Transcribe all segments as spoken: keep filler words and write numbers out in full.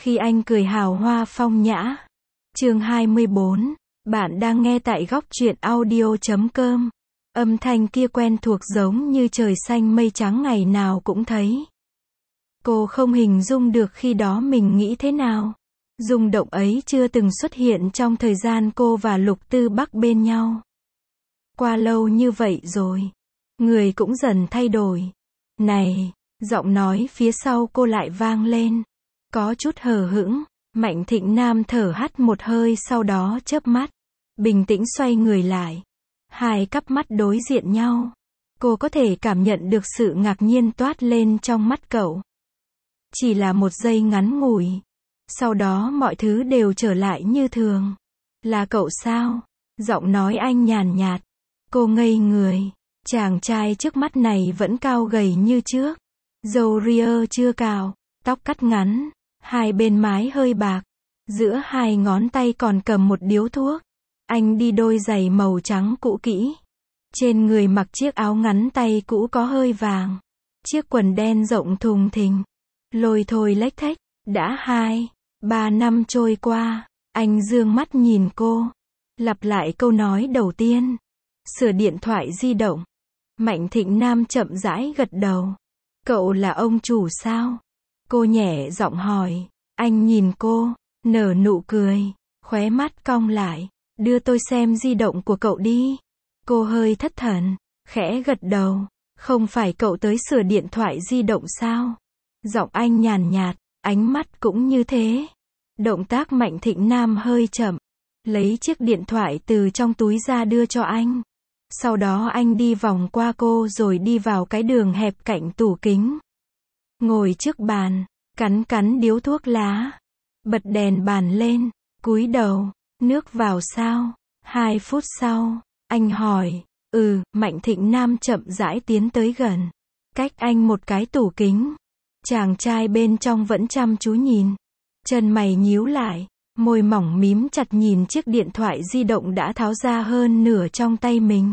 Khi anh cười hào hoa phong nhã. Chương hai mươi bốn. Bạn đang nghe tại góc truyện audio chấm com. Âm thanh kia quen thuộc giống như trời xanh mây trắng ngày nào cũng thấy. Cô không hình dung được khi đó mình nghĩ thế nào. Rung động ấy chưa từng xuất hiện trong thời gian cô và Lục Tư Bắc bên nhau. Qua lâu như vậy rồi, người cũng dần thay đổi. Này, giọng nói phía sau cô lại vang lên. Có chút hờ hững, Mạnh Thịnh Nam thở hắt một hơi sau đó chớp mắt. Bình tĩnh xoay người lại. Hai cặp mắt đối diện nhau. Cô có thể cảm nhận được sự ngạc nhiên toát lên trong mắt cậu. Chỉ là một giây ngắn ngủi. Sau đó mọi thứ đều trở lại như thường. Là cậu sao? Giọng nói anh nhàn nhạt. Cô ngây người. Chàng trai trước mắt này vẫn cao gầy như trước. Râu ria chưa cạo, tóc cắt ngắn, hai bên mái hơi bạc. Giữa hai ngón tay còn cầm một điếu thuốc. Anh đi đôi giày màu trắng cũ kỹ. Trên người mặc chiếc áo ngắn tay cũ có hơi vàng. Chiếc quần đen rộng thùng thình. Lôi thôi lếch thếch. Đã hai, ba năm trôi qua. Anh dương mắt nhìn cô. Lặp lại câu nói đầu tiên. Sửa điện thoại di động. Mạnh Thịnh Nam chậm rãi gật đầu. Cậu là ông chủ sao? Cô nhẹ giọng hỏi. Anh nhìn cô, nở nụ cười, khóe mắt cong lại. Đưa tôi xem di động của cậu đi. Cô hơi thất thần, khẽ gật đầu. Không phải cậu tới sửa điện thoại di động sao? Giọng anh nhàn nhạt, ánh mắt cũng như thế. Động tác Mạnh Thịnh Nam hơi chậm. Lấy chiếc điện thoại từ trong túi ra đưa cho anh. Sau đó anh đi vòng qua cô rồi đi vào cái đường hẹp cạnh tủ kính. Ngồi trước bàn, cắn cắn điếu thuốc lá. Bật đèn bàn lên, cúi đầu. Nước vào sao? Hai phút sau, anh hỏi. Ừ, Mạnh Thịnh Nam chậm rãi tiến tới gần. Cách anh một cái tủ kính. Chàng trai bên trong vẫn chăm chú nhìn. Chân mày nhíu lại, môi mỏng mím chặt nhìn chiếc điện thoại di động đã tháo ra hơn nửa trong tay mình.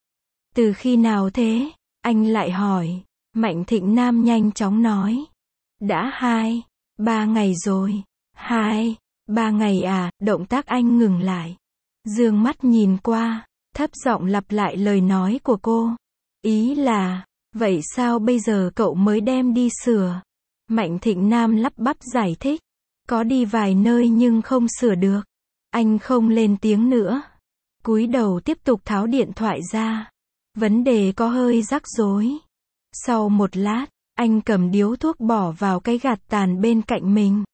Từ khi nào thế? Anh lại hỏi. Mạnh Thịnh Nam nhanh chóng nói. Đã hai, ba ngày rồi. Hai, ba ngày à? Động tác anh ngừng lại. Dương mắt nhìn qua, thấp giọng lặp lại lời nói của cô. Ý là, vậy sao bây giờ cậu mới đem đi sửa? Mạnh Thịnh Nam lắp bắp giải thích. Có đi vài nơi nhưng không sửa được. Anh không lên tiếng nữa. Cúi đầu tiếp tục tháo điện thoại ra. Vấn đề có hơi rắc rối. Sau một lát, anh cầm điếu thuốc bỏ vào cái gạt tàn bên cạnh mình.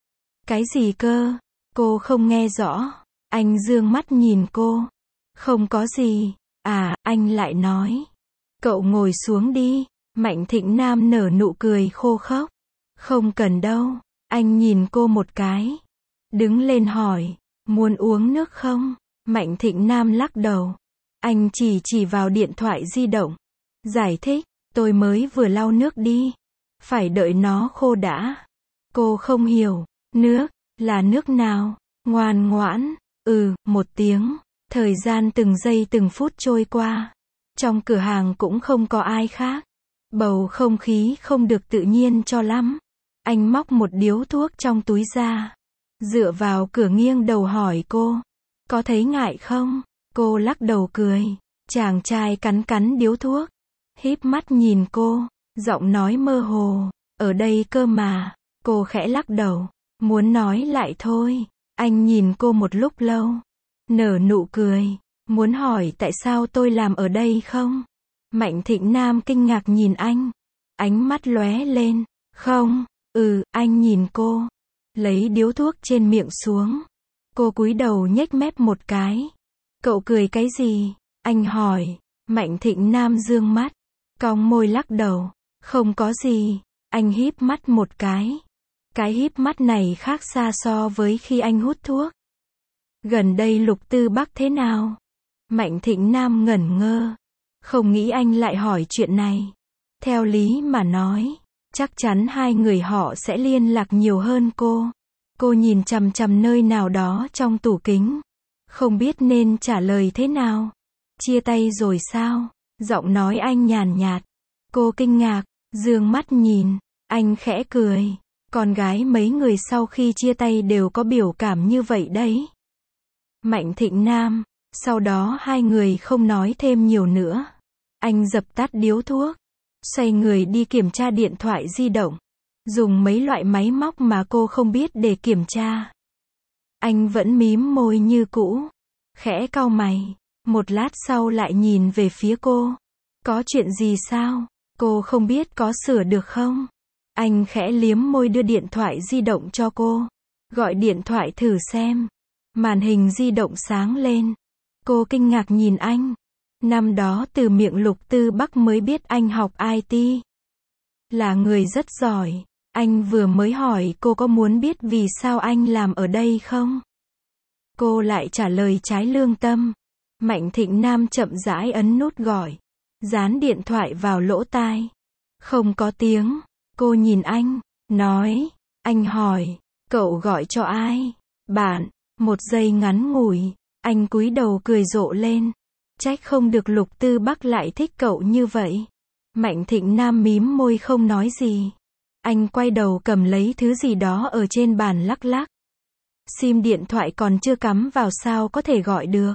Cái gì cơ? Cô không nghe rõ. Anh dương mắt nhìn cô. Không có gì. À, anh lại nói. Cậu ngồi xuống đi. Mạnh Thịnh Nam nở nụ cười khô khốc. Không cần đâu. Anh nhìn cô một cái. Đứng lên hỏi. Muốn uống nước không? Mạnh Thịnh Nam lắc đầu. Anh chỉ chỉ vào điện thoại di động. Giải thích. Tôi mới vừa lau nước đi. Phải đợi nó khô đã. Cô không hiểu. Nước? Là nước nào? Ngoan ngoãn. Ừ, một tiếng. Thời gian từng giây từng phút trôi qua. Trong cửa hàng cũng không có ai khác. Bầu không khí không được tự nhiên cho lắm. Anh móc một điếu thuốc trong túi ra. Dựa vào cửa nghiêng đầu hỏi cô. Có thấy ngại không? Cô lắc đầu cười. Chàng trai cắn cắn điếu thuốc. Híp mắt nhìn cô. Giọng nói mơ hồ. Ở đây cơ mà. Cô khẽ lắc đầu. Muốn nói lại thôi. Anh nhìn cô một lúc lâu. Nở nụ cười. Muốn hỏi tại sao tôi làm ở đây không? Mạnh Thịnh Nam kinh ngạc nhìn anh. Ánh mắt lóe lên. Không. Ừ, anh nhìn cô. Lấy điếu thuốc trên miệng xuống. Cô cúi đầu nhếch mép một cái. Cậu cười cái gì? Anh hỏi. Mạnh Thịnh Nam dương mắt. Cong môi lắc đầu. Không có gì. Anh híp mắt một cái. Cái híp mắt này khác xa so với khi anh hút thuốc. Gần đây Lục Tư Bắc thế nào? Mạnh Thịnh Nam ngẩn ngơ. Không nghĩ anh lại hỏi chuyện này. Theo lý mà nói, chắc chắn hai người họ sẽ liên lạc nhiều hơn cô. Cô nhìn chằm chằm nơi nào đó trong tủ kính. Không biết nên trả lời thế nào. Chia tay rồi sao? Giọng nói anh nhàn nhạt. Cô kinh ngạc, dương mắt nhìn. Anh khẽ cười. Con gái mấy người sau khi chia tay đều có biểu cảm như vậy đấy. Mạnh Thịnh Nam. Sau đó hai người không nói thêm nhiều nữa. Anh dập tắt điếu thuốc, xoay người đi kiểm tra điện thoại di động, dùng mấy loại máy móc mà cô không biết để kiểm tra. Anh vẫn mím môi như cũ, khẽ cau mày, một lát sau lại nhìn về phía cô. Có chuyện gì sao? Cô không biết có sửa được không? Anh khẽ liếm môi đưa điện thoại di động cho cô. Gọi điện thoại thử xem. Màn hình di động sáng lên. Cô kinh ngạc nhìn anh. Năm đó từ miệng Lục Tư Bắc mới biết anh học i tê. Là người rất giỏi. Anh vừa mới hỏi cô có muốn biết vì sao anh làm ở đây không? Cô lại trả lời trái lương tâm. Mạnh Thịnh Nam chậm rãi ấn nút gọi. Dán điện thoại vào lỗ tai. Không có tiếng. Cô nhìn anh, nói. Anh hỏi, cậu gọi cho ai? Bạn. Một giây ngắn ngủi, anh cúi đầu cười rộ lên. Trách không được Lục Tư Bắc lại thích cậu như vậy. Mạnh Thịnh Nam mím môi không nói gì. Anh quay đầu cầm lấy thứ gì đó ở trên bàn lắc lắc. Sim điện thoại còn chưa cắm vào sao có thể gọi được.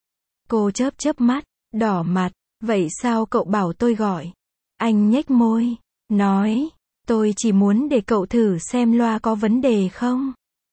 Cô chớp chớp mắt, đỏ mặt. Vậy sao cậu bảo tôi gọi? Anh nhếch môi, nói. Tôi chỉ muốn để cậu thử xem loa có vấn đề không.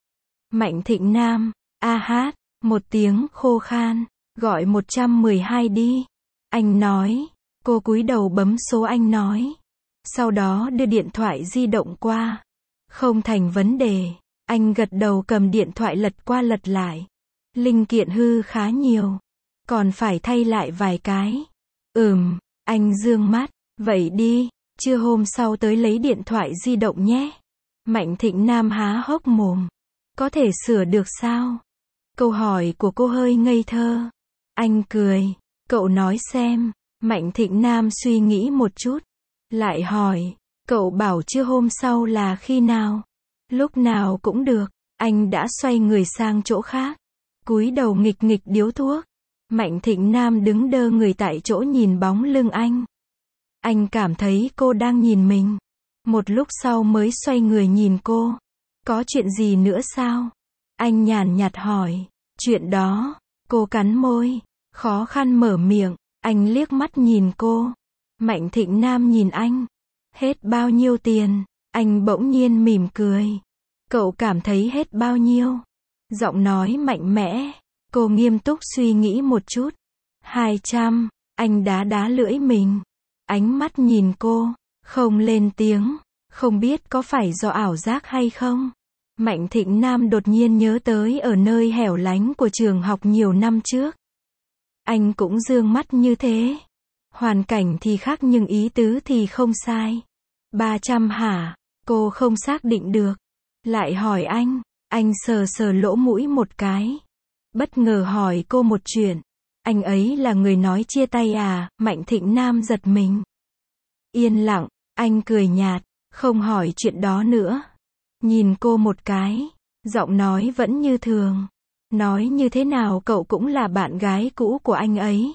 Mạnh Thịnh Nam, a hát, một tiếng khô khan, gọi một trăm mười hai đi. Anh nói, cô cúi đầu bấm số anh nói. Sau đó đưa điện thoại di động qua. Không thành vấn đề, anh gật đầu cầm điện thoại lật qua lật lại. Linh kiện hư khá nhiều, còn phải thay lại vài cái. Ừm, anh dương mắt, vậy đi, trưa hôm sau tới lấy điện thoại di động nhé. Mạnh Thịnh Nam há hốc mồm. Có thể sửa được sao? Câu hỏi của cô hơi ngây thơ. Anh cười. Cậu nói xem. Mạnh Thịnh Nam suy nghĩ một chút. Lại hỏi. Cậu bảo trưa hôm sau là khi nào? Lúc nào cũng được. Anh đã xoay người sang chỗ khác. Cúi đầu nghịch nghịch điếu thuốc. Mạnh Thịnh Nam đứng đơ người tại chỗ nhìn bóng lưng anh. Anh cảm thấy cô đang nhìn mình. Một lúc sau mới xoay người nhìn cô. Có chuyện gì nữa sao? Anh nhàn nhạt hỏi. Chuyện đó. Cô cắn môi. Khó khăn mở miệng. Anh liếc mắt nhìn cô. Mạnh Thịnh Nam nhìn anh. Hết bao nhiêu tiền? Anh bỗng nhiên mỉm cười. Cậu cảm thấy hết bao nhiêu? Giọng nói mạnh mẽ. Cô nghiêm túc suy nghĩ một chút. Hai trăm. Anh đá đá lưỡi mình. Ánh mắt nhìn cô. Không lên tiếng. Không biết có phải do ảo giác hay không? Mạnh Thịnh Nam đột nhiên nhớ tới ở nơi hẻo lánh của trường học nhiều năm trước. Anh cũng dương mắt như thế. Hoàn cảnh thì khác nhưng ý tứ thì không sai. ba trăm hả? Cô không xác định được. Lại hỏi anh. Anh sờ sờ lỗ mũi một cái. Bất ngờ hỏi cô một chuyện. Anh ấy là người nói chia tay à? Mạnh Thịnh Nam giật mình. Yên lặng. Anh cười nhạt. Không hỏi chuyện đó nữa. Nhìn cô một cái. Giọng nói vẫn như thường. Nói như thế nào cậu cũng là bạn gái cũ của anh ấy.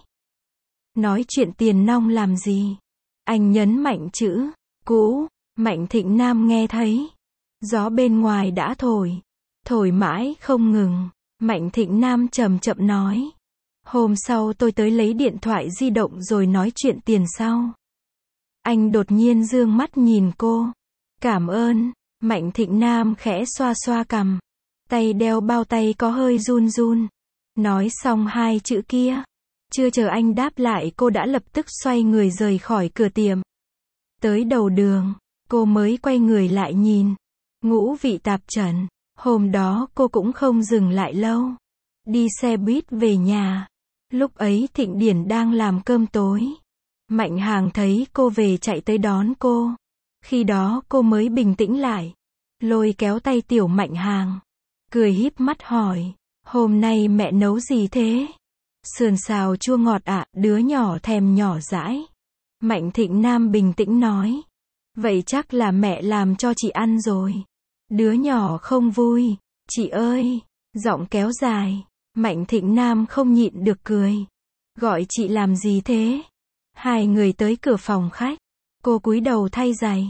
Nói chuyện tiền nong làm gì? Anh nhấn mạnh chữ cũ. Mạnh Thịnh Nam nghe thấy. Gió bên ngoài đã thổi. Thổi mãi không ngừng. Mạnh Thịnh Nam chậm chậm nói. Hôm sau tôi tới lấy điện thoại di động rồi nói chuyện tiền sau. Anh đột nhiên dương mắt nhìn cô. Cảm ơn. Mạnh Thịnh Nam khẽ xoa xoa cằm. Tay đeo bao tay có hơi run run. Nói xong hai chữ kia. Chưa chờ anh đáp lại cô đã lập tức xoay người rời khỏi cửa tiệm. Tới đầu đường, cô mới quay người lại nhìn. Ngũ Vị Tạp Trần. Hôm đó cô cũng không dừng lại lâu. Đi xe buýt về nhà. Lúc ấy Thịnh Điển đang làm cơm tối. Mạnh Hàng thấy cô về chạy tới đón cô. Khi đó cô mới bình tĩnh lại. Lôi kéo tay tiểu Mạnh Hàng. Cười híp mắt hỏi. Hôm nay mẹ nấu gì thế? Sườn xào chua ngọt ạ, à, đứa nhỏ thèm nhỏ dãi. Mạnh Thịnh Nam bình tĩnh nói. Vậy chắc là mẹ làm cho chị ăn rồi. Đứa nhỏ không vui. Chị ơi. Giọng kéo dài. Mạnh Thịnh Nam không nhịn được cười. Gọi chị làm gì thế? Hai người tới cửa phòng khách. Cô cúi đầu thay giày.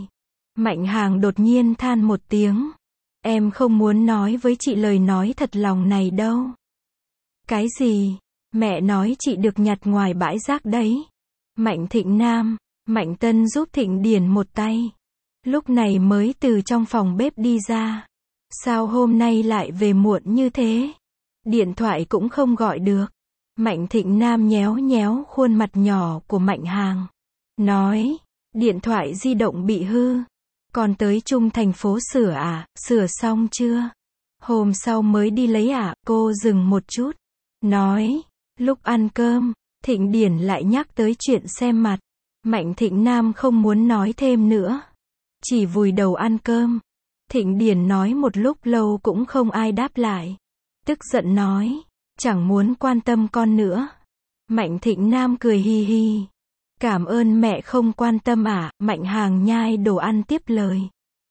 Mạnh Hàng đột nhiên than một tiếng. Em không muốn nói với chị lời nói thật lòng này đâu. Cái gì? Mẹ nói chị được nhặt ngoài bãi rác đấy. Mạnh Thịnh Nam, Mạnh Tân giúp Thịnh Điển một tay. Lúc này mới từ trong phòng bếp đi ra. Sao hôm nay lại về muộn như thế? Điện thoại cũng không gọi được. Mạnh Thịnh Nam nhéo nhéo khuôn mặt nhỏ của Mạnh Hàng. Nói, điện thoại di động bị hư. Còn tới chung thành phố sửa à, sửa xong chưa? Hôm sau mới đi lấy à, cô dừng một chút. Nói, lúc ăn cơm, Thịnh Điển lại nhắc tới chuyện xem mặt. Mạnh Thịnh Nam không muốn nói thêm nữa. Chỉ vùi đầu ăn cơm. Thịnh Điển nói một lúc lâu cũng không ai đáp lại. Tức giận nói, chẳng muốn quan tâm con nữa. Mạnh Thịnh Nam cười hi hi. Cảm ơn mẹ không quan tâm à, Mạnh Hàng nhai đồ ăn tiếp lời.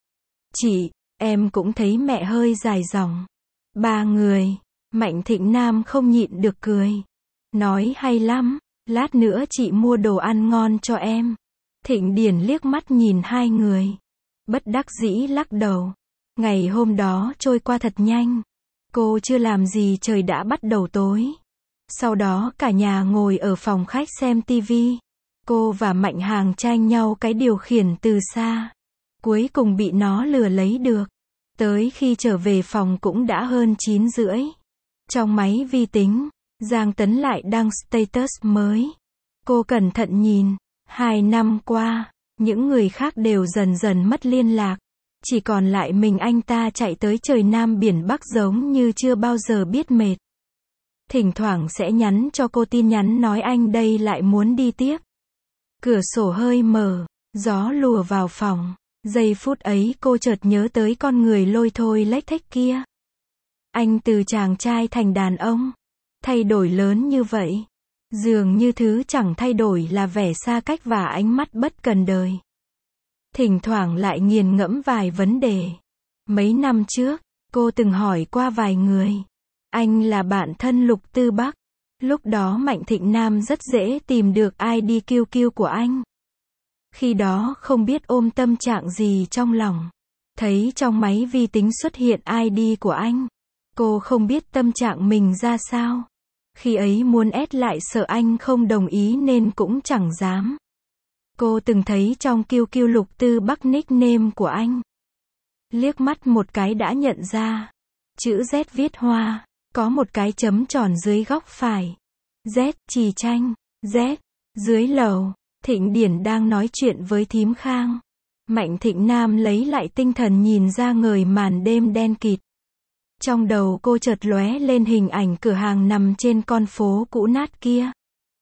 Chị, em cũng thấy mẹ hơi dài dòng. Ba người, Mạnh Thịnh Nam không nhịn được cười. Nói hay lắm, lát nữa chị mua đồ ăn ngon cho em. Thịnh Điển liếc mắt nhìn hai người. Bất đắc dĩ lắc đầu. Ngày hôm đó trôi qua thật nhanh. Cô chưa làm gì trời đã bắt đầu tối. Sau đó cả nhà ngồi ở phòng khách xem tivi. Cô và Mạnh Hàng tranh nhau cái điều khiển từ xa. Cuối cùng bị nó lừa lấy được. Tới khi trở về phòng cũng đã hơn chín rưỡi. Trong máy vi tính, Giang Tấn lại đăng status mới. Cô cẩn thận nhìn. Hai năm qua, những người khác đều dần dần mất liên lạc. Chỉ còn lại mình anh ta chạy tới trời Nam biển Bắc giống như chưa bao giờ biết mệt. Thỉnh thoảng sẽ nhắn cho cô tin nhắn nói anh đây lại muốn đi tiếp. Cửa sổ hơi mở, gió lùa vào phòng. Giây phút ấy cô chợt nhớ tới con người lôi thôi lếch thếch kia. Anh từ chàng trai thành đàn ông. Thay đổi lớn như vậy. Dường như thứ chẳng thay đổi là vẻ xa cách và ánh mắt bất cần đời. Thỉnh thoảng lại nghiền ngẫm vài vấn đề. Mấy năm trước, cô từng hỏi qua vài người. Anh là bạn thân Lục Tư Bắc. Lúc đó Mạnh Thịnh Nam rất dễ tìm được i đê quy quy của anh. Khi đó không biết ôm tâm trạng gì trong lòng. Thấy trong máy vi tính xuất hiện i đê của anh. Cô không biết tâm trạng mình ra sao. Khi ấy muốn ép lại sợ anh không đồng ý nên cũng chẳng dám. Cô từng thấy trong quy quy Lục Tư Bắc nickname của anh. Liếc mắt một cái đã nhận ra. Chữ Z viết hoa. Có một cái chấm tròn dưới góc phải. Z, Trì Tranh. Z. Dưới lầu, Thịnh Điển đang nói chuyện với thím Khang. Mạnh Thịnh Nam lấy lại tinh thần nhìn ra ngời màn đêm đen kịt. Trong đầu cô chợt lóe lên hình ảnh cửa hàng nằm trên con phố cũ nát kia.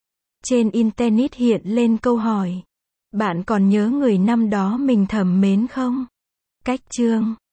Trên internet hiện lên câu hỏi. Bạn còn nhớ người năm đó mình thầm mến không? Cách chương